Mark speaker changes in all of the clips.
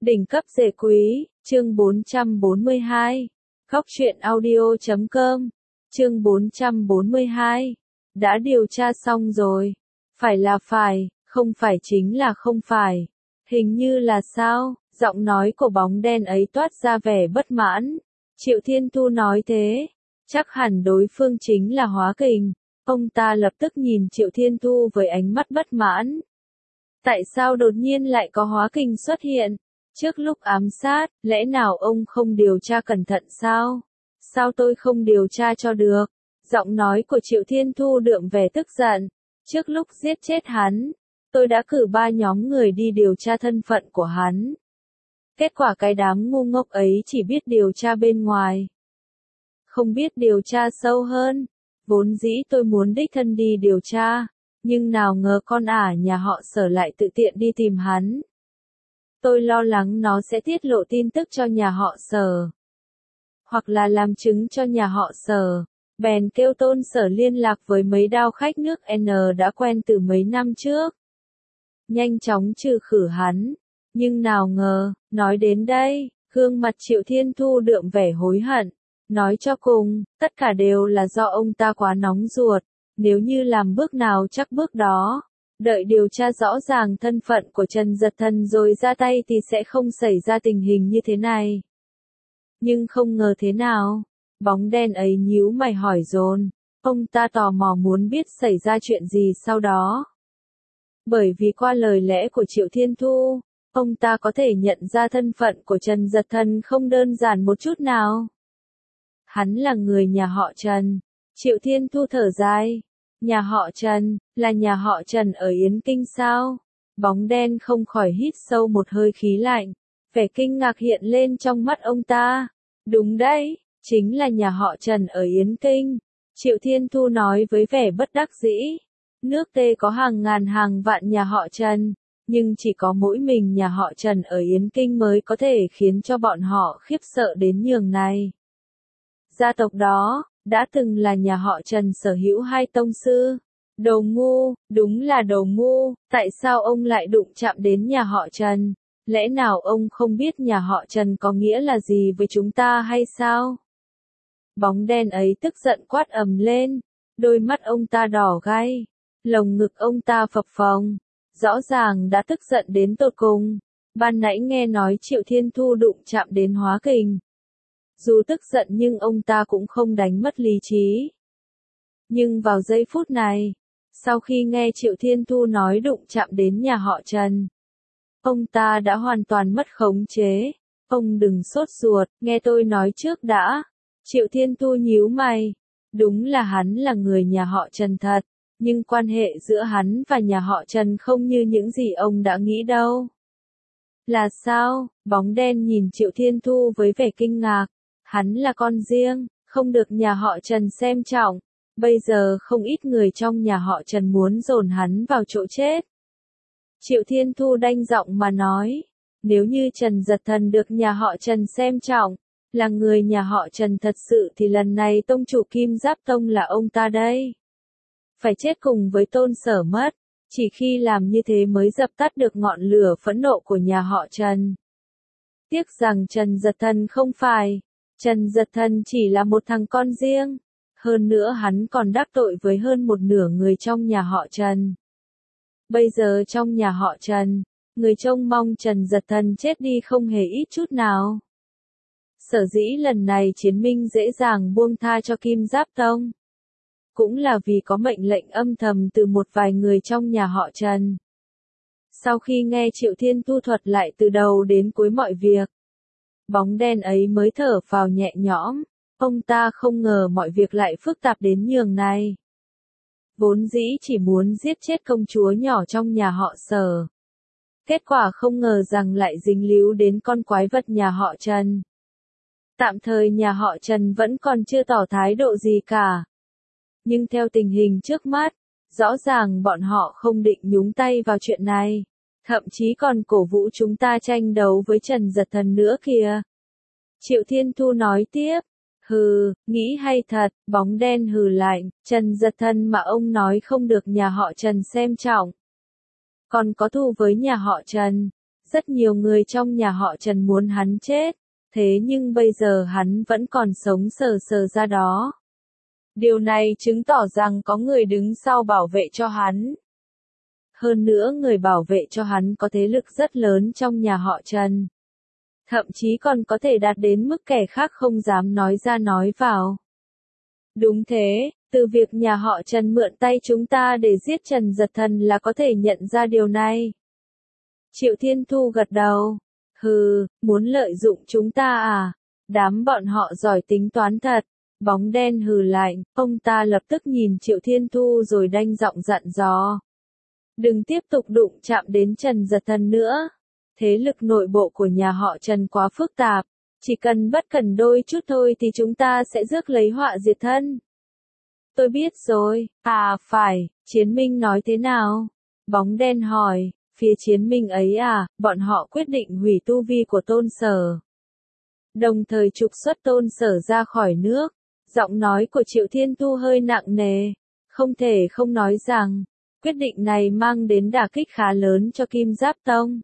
Speaker 1: Đỉnh cấp rể quý, chương 442. Góc truyện audio.com, chương 442. Đã điều tra xong rồi. Phải là phải, không phải chính là không phải. Hình như là sao? Giọng nói của bóng đen ấy toát ra vẻ bất mãn. Triệu Thiên Thu nói thế. Chắc hẳn đối phương chính là Hóa Kình. Ông ta lập tức nhìn Triệu Thiên Thu với ánh mắt bất mãn. Tại sao đột nhiên lại có Hóa Kình xuất hiện? Trước lúc ám sát, lẽ nào ông không điều tra cẩn thận sao? Sao tôi không điều tra cho được? Giọng nói của Triệu Thiên Thu đượm vẻ tức giận. Trước lúc giết chết hắn, tôi đã cử 3 nhóm người đi điều tra thân phận của hắn. Kết quả cái đám ngu ngốc ấy chỉ biết điều tra bên ngoài. Không biết điều tra sâu hơn. Vốn dĩ tôi muốn đích thân đi điều tra, nhưng nào ngờ con ả nhà họ Sở lại tự tiện đi tìm hắn. Tôi lo lắng nó sẽ tiết lộ tin tức cho nhà họ Sở, hoặc là làm chứng cho nhà họ Sở. Bèn kêu Tôn Sở liên lạc với mấy đao khách nước N đã quen từ mấy năm trước. Nhanh chóng trừ khử hắn. Nhưng nào ngờ, nói đến đây, gương mặt Triệu Thiên Thu đượm vẻ hối hận. Nói cho cùng, tất cả đều là do ông ta quá nóng ruột. Nếu như làm bước nào chắc bước đó. Đợi điều tra rõ ràng thân phận của Trần Giật Thần rồi ra tay thì sẽ không xảy ra tình hình như thế này. Nhưng không ngờ thế nào? Bóng đen ấy nhíu mày hỏi dồn. Ông ta tò mò muốn biết xảy ra chuyện gì sau đó. Bởi vì qua lời lẽ của Triệu Thiên Thu, ông ta có thể nhận ra thân phận của Trần Giật Thần không đơn giản một chút nào. Hắn là người nhà họ Trần. Triệu Thiên Thu thở dài. Nhà họ Trần, là nhà họ Trần ở Yến Kinh sao? Bóng đen không khỏi hít sâu một hơi khí lạnh. Vẻ kinh ngạc hiện lên trong mắt ông ta. Đúng đấy, chính là nhà họ Trần ở Yến Kinh. Triệu Thiên Thu nói với vẻ bất đắc dĩ. Nước T có hàng ngàn hàng vạn nhà họ Trần, nhưng chỉ có mỗi mình nhà họ Trần ở Yến Kinh mới có thể khiến cho bọn họ khiếp sợ đến nhường này. Gia tộc đó đã từng là nhà họ Trần sở hữu 2 tông sư. Đồ ngu, đúng là đồ ngu, tại sao ông lại đụng chạm đến nhà họ Trần? Lẽ nào ông không biết nhà họ Trần có nghĩa là gì với chúng ta hay sao? Bóng đen ấy tức giận quát ầm lên, đôi mắt ông ta đỏ gay, lồng ngực ông ta phập phồng, rõ ràng đã tức giận đến tột cùng. Ban nãy nghe nói Triệu Thiên Thu đụng chạm đến Hóa Kình. Dù tức giận nhưng ông ta cũng không đánh mất lý trí. Nhưng vào giây phút này, sau khi nghe Triệu Thiên Thu nói đụng chạm đến nhà họ Trần, ông ta đã hoàn toàn mất khống chế. Ông đừng sốt ruột, nghe tôi nói trước đã. Triệu Thiên Thu nhíu mày. Đúng là hắn là người nhà họ Trần thật, nhưng quan hệ giữa hắn và nhà họ Trần không như những gì ông đã nghĩ đâu. Là sao? Bóng đen nhìn Triệu Thiên Thu với vẻ kinh ngạc. Hắn là con riêng, không được nhà họ Trần xem trọng. Bây giờ không ít người trong nhà họ Trần muốn dồn hắn vào chỗ chết. Triệu Thiên Thu đanh giọng mà nói. Nếu như Trần Giật Thần được nhà họ Trần xem trọng, là người nhà họ Trần thật sự thì lần này tông chủ Kim Giáp Tông là ông ta đây. Phải chết cùng với Tôn Sở mất. Chỉ khi làm như thế mới dập tắt được ngọn lửa phẫn nộ của nhà họ Trần. Tiếc rằng Trần Giật Thần không phải. Trần Giật Thần chỉ là một thằng con riêng. Hơn nữa hắn còn đắc tội với hơn một nửa người trong nhà họ Trần. Bây giờ trong nhà họ Trần, người trông mong Trần Giật Thần chết đi không hề ít chút nào. Sở dĩ lần này Chiến Minh dễ dàng buông tha cho Kim Giáp Tông, cũng là vì có mệnh lệnh âm thầm từ một vài người trong nhà họ Trần. Sau khi nghe Triệu Thiên Thu thuật lại từ đầu đến cuối mọi việc, bóng đen ấy mới thở phào nhẹ nhõm. Ông ta không ngờ mọi việc lại phức tạp đến nhường này. Vốn dĩ chỉ muốn giết chết công chúa nhỏ trong nhà họ Sở. Kết quả không ngờ rằng lại dính líu đến con quái vật nhà họ Trần. Tạm thời nhà họ Trần vẫn còn chưa tỏ thái độ gì cả. Nhưng theo tình hình trước mắt, rõ ràng bọn họ không định nhúng tay vào chuyện này. Thậm chí còn cổ vũ chúng ta tranh đấu với Trần Giật Thần nữa kìa. Triệu Thiên Thu nói tiếp. Hừ, nghĩ hay thật, bóng đen hừ lạnh, Trần Giật Thần mà ông nói không được nhà họ Trần xem trọng. Còn có thù với nhà họ Trần, Rất nhiều người trong nhà họ Trần muốn hắn chết, thế nhưng bây giờ hắn vẫn còn sống sờ sờ ra đó. Điều này chứng tỏ rằng có người đứng sau bảo vệ cho hắn. Hơn nữa người bảo vệ cho hắn có thế lực rất lớn trong nhà họ Trần. Thậm chí còn có thể đạt đến mức kẻ khác không dám nói ra nói vào. Đúng thế, từ việc nhà họ Trần mượn tay chúng ta để giết Trần Giật Thần là có thể nhận ra điều này. Triệu Thiên Thu gật đầu. Hừ, muốn lợi dụng chúng ta à? Đám bọn họ giỏi tính toán thật. Bóng đen hừ lạnh, ông ta lập tức nhìn Triệu Thiên Thu rồi đanh giọng dặn dò. Đừng tiếp tục đụng chạm đến Trần Giật Thần nữa. Thế lực nội bộ của nhà họ Trần quá phức tạp. Chỉ cần bất cẩn đôi chút thôi thì chúng ta sẽ rước lấy họa diệt thân. Tôi biết rồi. À phải, Chiến Minh nói thế nào? Bóng đen hỏi. Phía Chiến Minh ấy à, bọn họ quyết định hủy tu vi của Tôn Sở. Đồng thời trục xuất Tôn Sở ra khỏi nước. Giọng nói của Triệu Thiên Thu hơi nặng nề. Không thể không nói rằng, quyết định này mang đến đả kích khá lớn cho Kim Giáp Tông.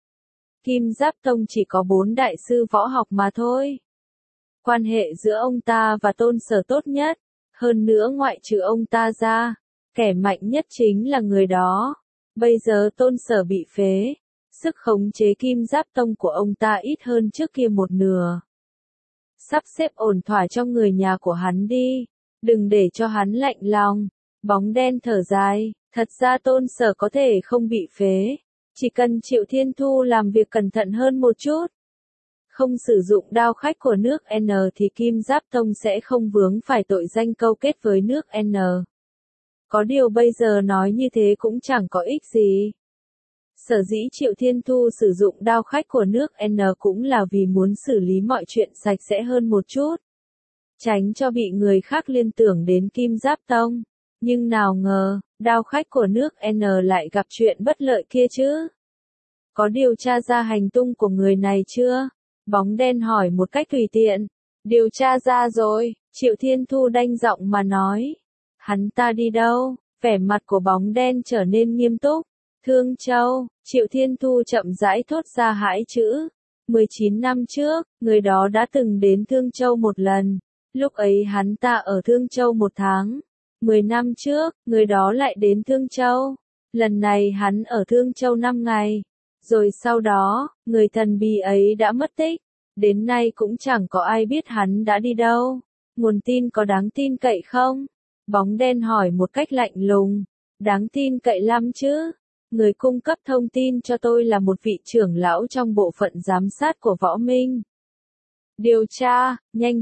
Speaker 1: Kim Giáp Tông chỉ có 4 đại sư võ học mà thôi. Quan hệ giữa ông ta và Tôn Sở tốt nhất. Hơn nữa ngoại trừ ông ta ra, kẻ mạnh nhất chính là người đó. Bây giờ Tôn Sở bị phế. Sức khống chế Kim Giáp Tông của ông ta ít hơn trước kia một nửa. Sắp xếp ổn thỏa cho người nhà của hắn đi. Đừng để cho hắn lạnh lòng. Bóng đen thở dài. Thật ra Tôn Sở có thể không bị phế. Chỉ cần Triệu Thiên Thu làm việc cẩn thận hơn một chút. Không sử dụng đao khách của nước N thì Kim Giáp Tông sẽ không vướng phải tội danh câu kết với nước N. Có điều bây giờ nói như thế cũng chẳng có ích gì. Sở dĩ Triệu Thiên Thu sử dụng đao khách của nước N cũng là vì muốn xử lý mọi chuyện sạch sẽ hơn một chút. Tránh cho bị người khác liên tưởng đến Kim Giáp Tông. Nhưng nào ngờ, đao khách của nước N lại gặp chuyện bất lợi kia chứ. Có điều tra ra hành tung của người này chưa? Bóng đen hỏi một cách tùy tiện. Điều tra ra rồi, Triệu Thiên Thu đanh giọng mà nói. Hắn ta đi đâu? Vẻ mặt của bóng đen trở nên nghiêm túc. Thương Châu, Triệu Thiên Thu chậm rãi thốt ra hai chữ. 19 năm trước, người đó đã từng đến Thương Châu một lần. Lúc ấy hắn ta ở Thương Châu 1 tháng. 10 năm trước, người đó lại đến Thương Châu. Lần này hắn ở Thương Châu 5 ngày. Rồi sau đó, người thần bí ấy đã mất tích. Đến nay cũng chẳng có ai biết hắn đã đi đâu. Nguồn tin có đáng tin cậy không? Bóng đen hỏi một cách lạnh lùng. Đáng tin cậy lắm chứ. Người cung cấp thông tin cho tôi là một vị trưởng lão trong bộ phận giám sát của Võ Minh. Điều tra, nhanh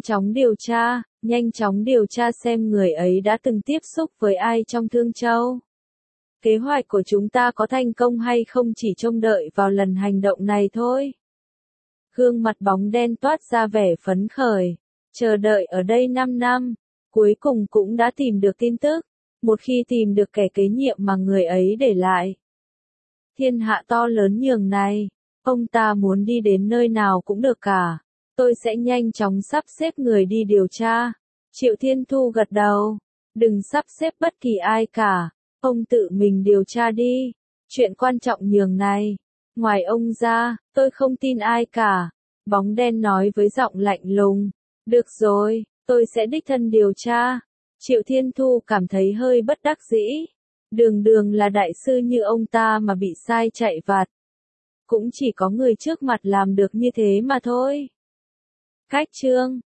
Speaker 1: chóng điều tra xem người ấy đã từng tiếp xúc với ai trong Thương Châu. Kế hoạch của chúng ta có thành công hay không chỉ trông đợi vào lần hành động này thôi. Gương mặt bóng đen toát ra vẻ phấn khởi. Chờ đợi ở đây 5 năm. Cuối cùng cũng đã tìm được tin tức. Một khi tìm được kẻ kế nhiệm mà người ấy để lại. Thiên hạ to lớn nhường này. Ông ta muốn đi đến nơi nào cũng được cả. Tôi sẽ nhanh chóng sắp xếp người đi điều tra. Triệu Thiên Thu gật đầu. Đừng sắp xếp bất kỳ ai cả. Ông tự mình điều tra đi. Chuyện quan trọng nhường này. Ngoài ông ra, tôi không tin ai cả. Bóng đen nói với giọng lạnh lùng. Được rồi, tôi sẽ đích thân điều tra. Triệu Thiên Thu cảm thấy hơi bất đắc dĩ. Đường là đại sư như ông ta mà bị sai chạy vặt. Cũng chỉ có người trước mặt làm được như thế mà thôi. Cách chương